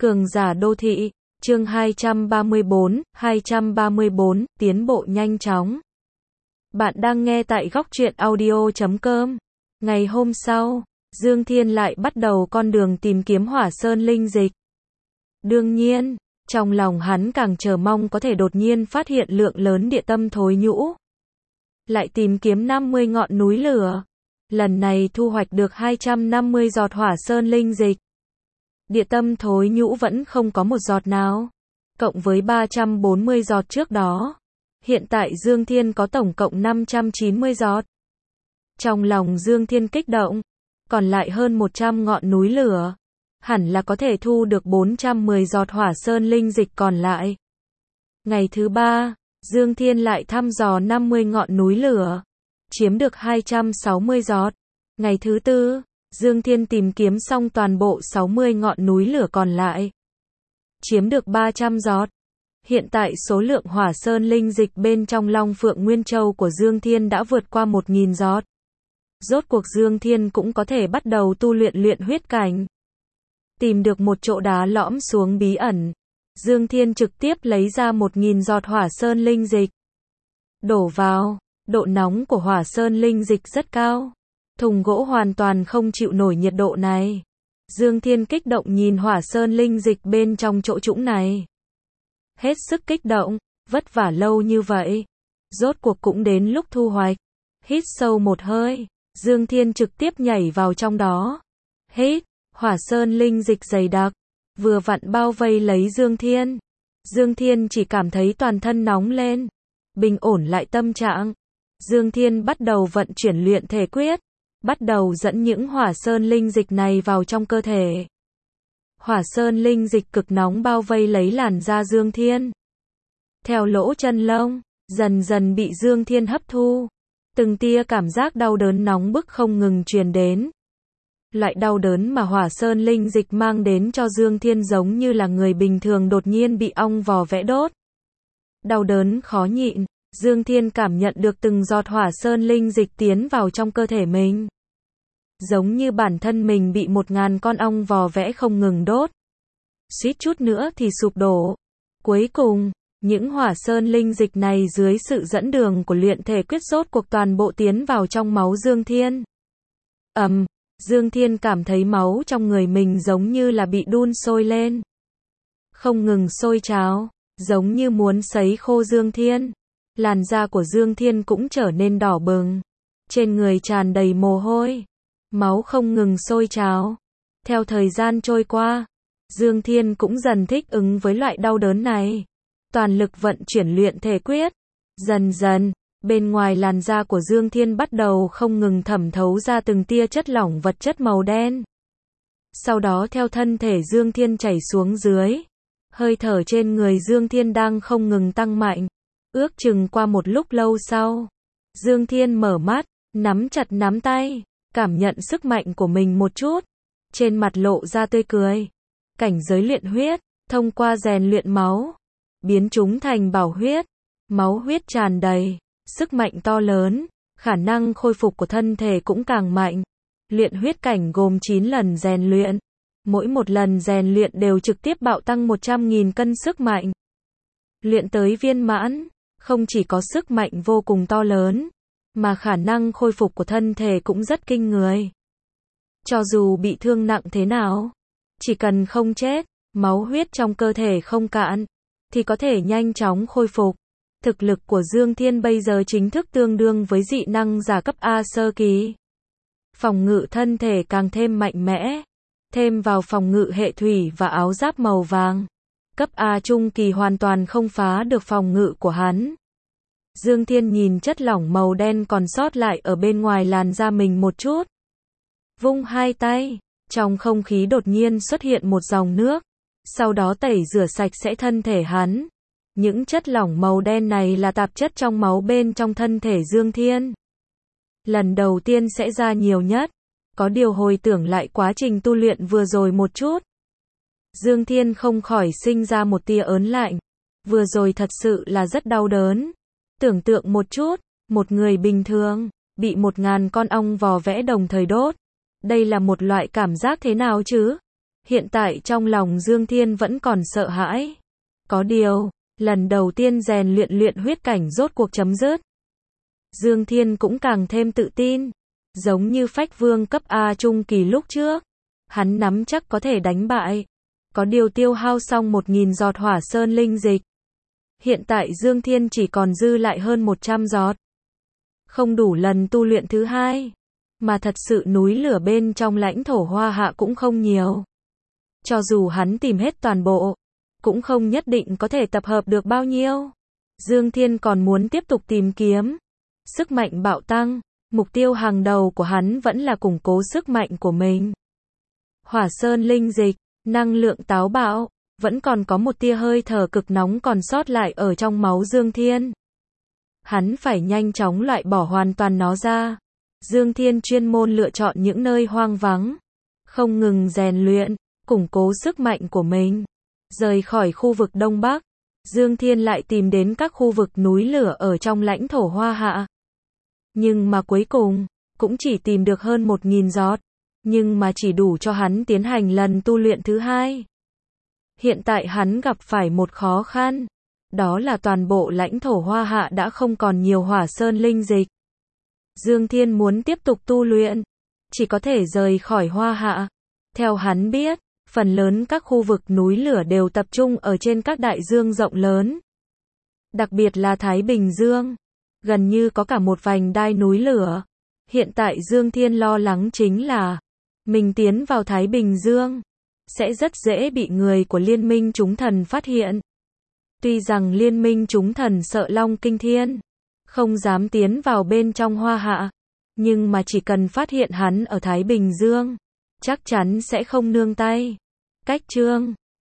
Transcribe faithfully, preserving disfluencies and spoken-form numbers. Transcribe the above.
Cường giả đô thị, chương hai trăm ba mươi bốn, hai trăm ba mươi bốn, tiến bộ nhanh chóng. Bạn đang nghe tại góc truyện audio chấm com. Ngày hôm sau, Dương Thiên lại bắt đầu con đường tìm kiếm Hỏa Sơn linh dịch. Đương nhiên, trong lòng hắn càng chờ mong có thể đột nhiên phát hiện lượng lớn địa tâm thối nhũ. Lại tìm kiếm năm mươi ngọn núi lửa. Lần này thu hoạch được hai trăm năm mươi giọt Hỏa Sơn linh dịch. Địa tâm thối nhũ vẫn không có một giọt nào. Cộng với ba trăm bốn mươi giọt trước đó. Hiện tại Dương Thiên có tổng cộng năm trăm chín mươi giọt. Trong lòng Dương Thiên kích động. Còn lại hơn một trăm ngọn núi lửa. Hẳn là có thể thu được bốn trăm mười giọt Hỏa Sơn linh dịch còn lại. Ngày thứ ba, Dương Thiên lại thăm dò năm mươi ngọn núi lửa. Chiếm được hai trăm sáu mươi giọt. Ngày thứ tư, Dương Thiên tìm kiếm xong toàn bộ sáu mươi ngọn núi lửa còn lại. Chiếm được ba trăm giọt. Hiện tại số lượng Hỏa Sơn linh dịch bên trong Long Phượng Nguyên Châu của Dương Thiên đã vượt qua một nghìn giọt. Rốt cuộc Dương Thiên cũng có thể bắt đầu tu luyện luyện huyết cảnh. Tìm được một chỗ đá lõm xuống bí ẩn. Dương Thiên trực tiếp lấy ra một nghìn giọt Hỏa Sơn linh dịch. Đổ vào, độ nóng của Hỏa Sơn linh dịch rất cao. Thùng gỗ hoàn toàn không chịu nổi nhiệt độ này. Dương Thiên kích động nhìn Hỏa Sơn linh dịch bên trong chỗ trũng này. Hết sức kích động, vất vả lâu như vậy. Rốt cuộc cũng đến lúc thu hoạch. Hít sâu một hơi, Dương Thiên trực tiếp nhảy vào trong đó. Hít, Hỏa Sơn linh dịch dày đặc, vừa vặn bao vây lấy Dương Thiên. Dương Thiên chỉ cảm thấy toàn thân nóng lên. Bình ổn lại tâm trạng. Dương Thiên bắt đầu vận chuyển luyện thể quyết. Bắt đầu dẫn những Hỏa Sơn linh dịch này vào trong cơ thể. Hỏa Sơn linh dịch cực nóng bao vây lấy làn da Dương Thiên. Theo lỗ chân lông, dần dần bị Dương Thiên hấp thu. Từng tia cảm giác đau đớn nóng bức không ngừng truyền đến. Loại đau đớn mà Hỏa Sơn linh dịch mang đến cho Dương Thiên giống như là người bình thường đột nhiên bị ong vò vẽ đốt. Đau đớn khó nhịn. Dương Thiên cảm nhận được từng giọt Hỏa Sơn linh dịch tiến vào trong cơ thể mình. Giống như bản thân mình bị một ngàn con ong vò vẽ không ngừng đốt. Suýt chút nữa thì sụp đổ. Cuối cùng, những Hỏa Sơn linh dịch này dưới sự dẫn đường của luyện thể quyết rốt cuộc toàn bộ tiến vào trong máu Dương Thiên. Ầm, um, Dương Thiên cảm thấy máu trong người mình giống như là bị đun sôi lên. Không ngừng sôi trào, giống như muốn sấy khô Dương Thiên. Làn da của Dương Thiên cũng trở nên đỏ bừng. Trên người tràn đầy mồ hôi. Máu không ngừng sôi trào. Theo thời gian trôi qua, Dương Thiên cũng dần thích ứng với loại đau đớn này. Toàn lực vận chuyển luyện thể quyết. Dần dần, bên ngoài làn da của Dương Thiên bắt đầu không ngừng thẩm thấu ra từng tia chất lỏng vật chất màu đen. Sau đó theo thân thể Dương Thiên chảy xuống dưới. Hơi thở trên người Dương Thiên đang không ngừng tăng mạnh. Ước chừng qua một lúc lâu sau, Dương Thiên mở mắt, nắm chặt nắm tay, cảm nhận sức mạnh của mình một chút. Trên mặt lộ ra tươi cười. Cảnh giới luyện huyết, thông qua rèn luyện máu, biến chúng thành bảo huyết. Máu huyết tràn đầy, sức mạnh to lớn, khả năng khôi phục của thân thể cũng càng mạnh. Luyện huyết cảnh gồm chín lần rèn luyện. Mỗi một lần rèn luyện đều trực tiếp bạo tăng một trăm nghìn cân sức mạnh. Luyện tới viên mãn, không chỉ có sức mạnh vô cùng to lớn, mà khả năng khôi phục của thân thể cũng rất kinh người. Cho dù bị thương nặng thế nào, chỉ cần không chết, máu huyết trong cơ thể không cạn, thì có thể nhanh chóng khôi phục. Thực lực của Dương Thiên bây giờ chính thức tương đương với dị năng giả cấp A sơ kỳ. Phòng ngự thân thể càng thêm mạnh mẽ, thêm vào phòng ngự hệ thủy và áo giáp màu vàng. Cấp A trung kỳ hoàn toàn không phá được phòng ngự của hắn. Dương Thiên nhìn chất lỏng màu đen còn sót lại ở bên ngoài làn da mình một chút. Vung hai tay, trong không khí đột nhiên xuất hiện một dòng nước. Sau đó tẩy rửa sạch sẽ thân thể hắn. Những chất lỏng màu đen này là tạp chất trong máu bên trong thân thể Dương Thiên. Lần đầu tiên sẽ ra nhiều nhất. Có điều hồi tưởng lại quá trình tu luyện vừa rồi một chút. Dương Thiên không khỏi sinh ra một tia ớn lạnh. Vừa rồi thật sự là rất đau đớn. Tưởng tượng một chút, một người bình thường, bị một ngàn con ong vò vẽ đồng thời đốt. Đây là một loại cảm giác thế nào chứ? Hiện tại trong lòng Dương Thiên vẫn còn sợ hãi. Có điều, lần đầu tiên rèn luyện luyện huyết cảnh rốt cuộc chấm dứt. Dương Thiên cũng càng thêm tự tin. Giống như phách vương cấp A trung kỳ lúc trước. Hắn nắm chắc có thể đánh bại. Có điều tiêu hao xong một nghìn giọt hỏa sơn linh dịch. Hiện tại Dương Thiên chỉ còn dư lại hơn một trăm giọt. Không đủ lần tu luyện thứ hai. Mà thật sự núi lửa bên trong lãnh thổ Hoa Hạ cũng không nhiều. Cho dù hắn tìm hết toàn bộ, cũng không nhất định có thể tập hợp được bao nhiêu. Dương Thiên còn muốn tiếp tục tìm kiếm. Sức mạnh bạo tăng, mục tiêu hàng đầu của hắn vẫn là củng cố sức mạnh của mình. Hỏa sơn linh dịch, năng lượng táo bạo, vẫn còn có một tia hơi thở cực nóng còn sót lại ở trong máu Dương Thiên. Hắn phải nhanh chóng loại bỏ hoàn toàn nó ra. Dương Thiên chuyên môn lựa chọn những nơi hoang vắng, không ngừng rèn luyện, củng cố sức mạnh của mình. Rời khỏi khu vực Đông Bắc, Dương Thiên lại tìm đến các khu vực núi lửa ở trong lãnh thổ Hoa Hạ. Nhưng mà cuối cùng, cũng chỉ tìm được hơn một nghìn giọt, nhưng mà chỉ đủ cho hắn tiến hành lần tu luyện thứ hai. Hiện tại hắn gặp phải một khó khăn, đó là toàn bộ lãnh thổ Hoa Hạ đã không còn nhiều hỏa sơn linh dịch. Dương Thiên muốn tiếp tục tu luyện, chỉ có thể rời khỏi Hoa Hạ. Theo hắn biết, phần lớn các khu vực núi lửa đều tập trung ở trên các đại dương rộng lớn. Đặc biệt là Thái Bình Dương, gần như có cả một vành đai núi lửa. Hiện tại Dương Thiên lo lắng chính là, mình tiến vào Thái Bình Dương, sẽ rất dễ bị người của Liên minh chúng thần phát hiện. Tuy rằng Liên minh chúng thần sợ Long Kinh Thiên, không dám tiến vào bên trong Hoa Hạ, nhưng mà chỉ cần phát hiện hắn ở Thái Bình Dương, chắc chắn sẽ không nương tay. Cách chương